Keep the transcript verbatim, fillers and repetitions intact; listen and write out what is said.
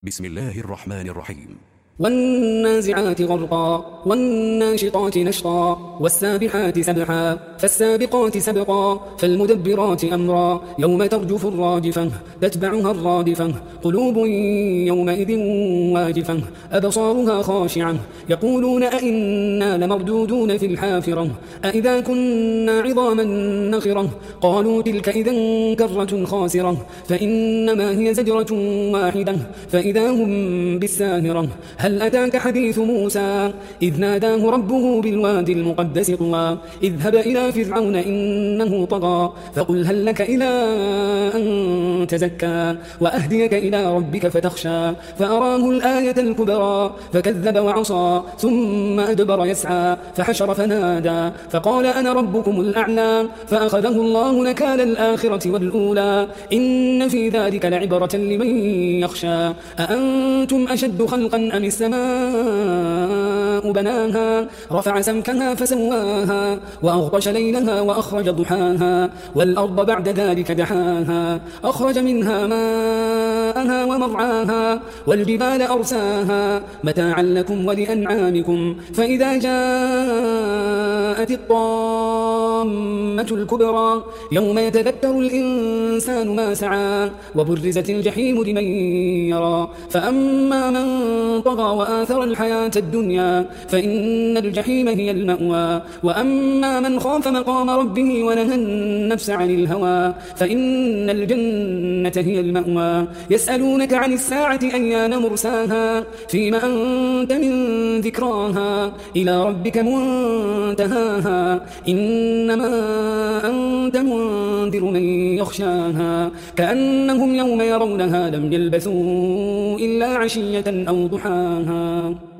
بسم الله الرحمن الرحيم. والنازعات غرقا والناشطات نشطا والسابحات سبحا فالسابقات سبقا فالمدبرات أمرا يوم ترجف الراجفة تتبعها الرادفة قلوب يومئذ واجفة أبصارها خاشعة يقولون أئنا لمردودون في الحافرة أئذا كنا عظاما نخرة قالوا تلك إذا كرة خاسرة فإنما هي زجرة واحدة فإذا هم بالساهرة هل أتاك حديث موسى إذ ناداه ربه بالوادي المقدس طوى اذهب إلى فرعون إنه طغى فقل هل لك إلى أن تزكى وأهديك إلى ربك فتخشى فأراه الآية الكبرى فكذب وعصى ثم أدبر يسعى فحشر فنادى فقال أنا ربكم الأعلى فأخذه الله نكال الآخرة والأولى إن في ذلك لعبرة لمن يخشى أأنتم أشد خلقا أم السماء بناها رفع سمكها فسواها وأغطش ليلها وأخرج ضحاها والأرض بعد ذلك دحاها أخرج منها ماءها ومرعاها والجبال أرساها متاعا لكم ولأنعامكم فإذا جاءت الطامة الكبرى يوم يتذكر الإنسان ما سعى وبرزت الجحيم لمن يرى فأما من طغى وآثر الحياة الدنيا فإن الجحيم هي المأوى وأما من خاف مقام ربه ونهى النفس عن الهوى فإن الجنة هي المأوى يسألونك عن الساعة أيان مرساها فيما أنت من ذكراها إلى ربك منتهاها إنما أنت منذر من يخشاها كأنهم يوم يرونها لم يلبثوا إلا عشية أو ضحاها.